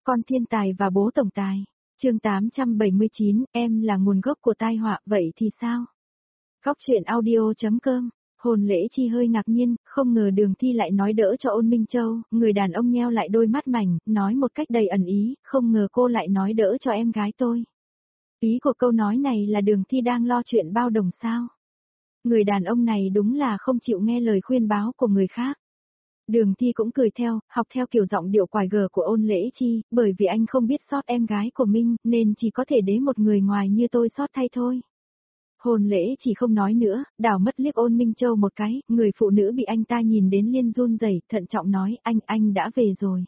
con thiên tài và bố tổng tài. Chương 879, em là nguồn gốc của tai họa, vậy thì sao? Góc truyện audio.com. Hồn Lễ Chi hơi ngạc nhiên, không ngờ Đường Thi lại nói đỡ cho Ôn Minh Châu, người đàn ông nheo lại đôi mắt mảnh, nói một cách đầy ẩn ý, không ngờ cô lại nói đỡ cho em gái tôi. Ý của câu nói này là Đường Thi đang lo chuyện bao đồng sao? Người đàn ông này đúng là không chịu nghe lời khuyên báo của người khác. Đường Thi cũng cười theo, học theo kiểu giọng điệu quải gở của Ôn Lễ Chi, bởi vì anh không biết sót em gái của mình, nên chỉ có thể để một người ngoài như tôi sót thay thôi. Hồn Lễ chỉ không nói nữa, đảo mắt liếc Ôn Minh Châu một cái, người phụ nữ bị anh ta nhìn đến liên run rẩy, thận trọng nói, anh đã về rồi.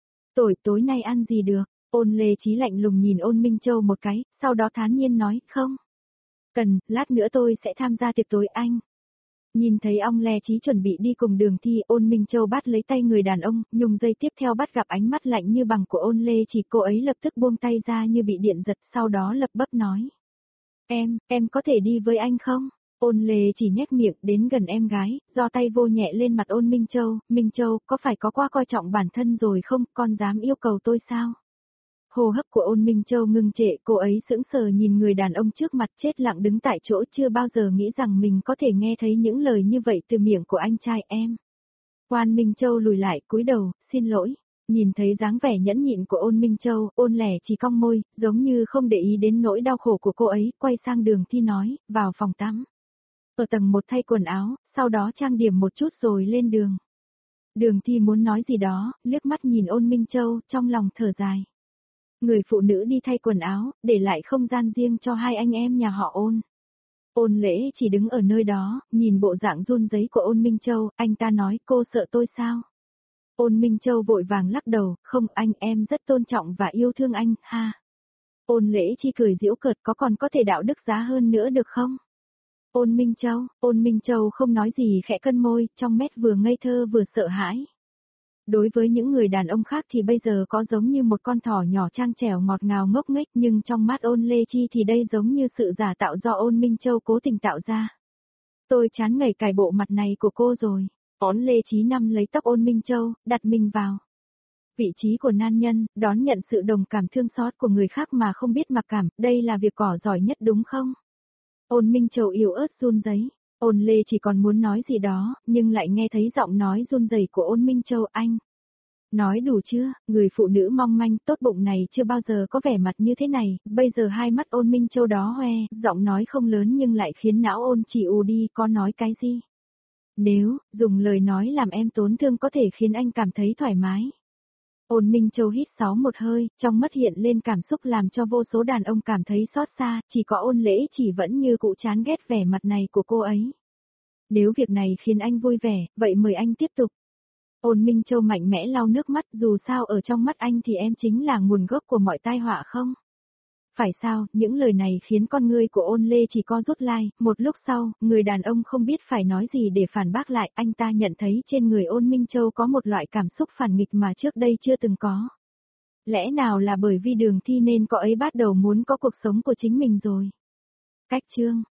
Tối nay ăn gì được? Ôn Lễ Chí lạnh lùng nhìn Ôn Minh Châu một cái, sau đó thản nhiên nói, không. Cần, lát nữa tôi sẽ tham gia tiệc tối anh. Nhìn thấy Ong Le Chí chuẩn bị đi cùng Đường Thi, Ôn Minh Châu bắt lấy tay người đàn ông, nhung dây tiếp theo bắt gặp ánh mắt lạnh như bằng của Ôn Lê Chỉ, cô ấy lập tức buông tay ra như bị điện giật, sau đó lập bấp nói. Em có thể đi với anh không? Ôn Lê Chỉ nhếch miệng đến gần em gái, giơ tay vô nhẹ lên mặt Ôn Minh Châu, có phải có quá coi trọng bản thân rồi không, con dám yêu cầu tôi sao? Hô hấp của Ôn Minh Châu ngưng trệ, cô ấy sững sờ nhìn người đàn ông trước mặt chết lặng đứng tại chỗ, chưa bao giờ nghĩ rằng mình có thể nghe thấy những lời như vậy từ miệng của anh trai em. Ôn Minh Châu lùi lại cúi đầu, xin lỗi. Nhìn thấy dáng vẻ nhẫn nhịn của Ôn Minh Châu, Ôn Lẻ chỉ cong môi, giống như không để ý đến nỗi đau khổ của cô ấy, quay sang Đường Thi nói, vào phòng tắm. Ở tầng 1 thay quần áo, sau đó trang điểm một chút rồi lên đường. Đường Thi muốn nói gì đó, liếc mắt nhìn Ôn Minh Châu, trong lòng thở dài. Người phụ nữ đi thay quần áo, để lại không gian riêng cho hai anh em nhà họ Ôn. Ôn Lễ chỉ đứng ở nơi đó, nhìn bộ dạng run rẩy của Ôn Minh Châu, anh ta nói, cô sợ tôi sao? Ôn Minh Châu vội vàng lắc đầu, không, em rất tôn trọng và yêu thương anh, ha. Ôn Lễ chỉ cười giễu cợt, còn có thể đạo đức giá hơn nữa được không? Ôn Minh Châu không nói gì, khẽ cân môi, trong mắt vừa ngây thơ vừa sợ hãi. Đối với những người đàn ông khác thì bây giờ có giống như một con thỏ nhỏ trang trẻo ngọt ngào ngốc nghếch, nhưng trong mắt Ôn Lê Chi thì đây giống như sự giả tạo do Ôn Minh Châu cố tình tạo ra. Tôi chán ngấy cài bộ mặt này của cô rồi. Ôn Lê Chí nắm lấy tóc Ôn Minh Châu, đặt mình vào vị trí của nam nhân, đón nhận sự đồng cảm thương xót của người khác mà không biết mặc cảm, đây là việc cỏ giỏi nhất đúng không? Ôn Minh Châu yếu ớt run rẩy. Ôn Lê chỉ còn muốn nói gì đó, nhưng lại nghe thấy giọng nói run rẩy của Ôn Minh Châu, anh. Nói đủ chưa, người phụ nữ mong manh tốt bụng này chưa bao giờ có vẻ mặt như thế này, bây giờ hai mắt Ôn Minh Châu đó hoe, giọng nói không lớn nhưng lại khiến não Ôn chỉ ù đi, có nói cái gì? Nếu, dùng lời nói làm em tổn thương có thể khiến anh cảm thấy thoải mái. Ôn Minh Châu hít sâu một hơi, trong mắt hiện lên cảm xúc làm cho vô số đàn ông cảm thấy xót xa, chỉ có Ôn Lễ chỉ vẫn như cụ chán ghét vẻ mặt này của cô ấy. Nếu việc này khiến anh vui vẻ, vậy mời anh tiếp tục. Ôn Minh Châu mạnh mẽ lau nước mắt, dù sao ở trong mắt anh thì em chính là nguồn gốc của mọi tai họa không? Phải sao, những lời này khiến con ngươi của Ôn Lê chỉ co rút lại, một lúc sau, người đàn ông không biết phải nói gì để phản bác lại, anh ta nhận thấy trên người Ôn Minh Châu có một loại cảm xúc phản nghịch mà trước đây chưa từng có. Lẽ nào là bởi vì Đường Thi nên cô ấy bắt đầu muốn có cuộc sống của chính mình rồi? Cách chương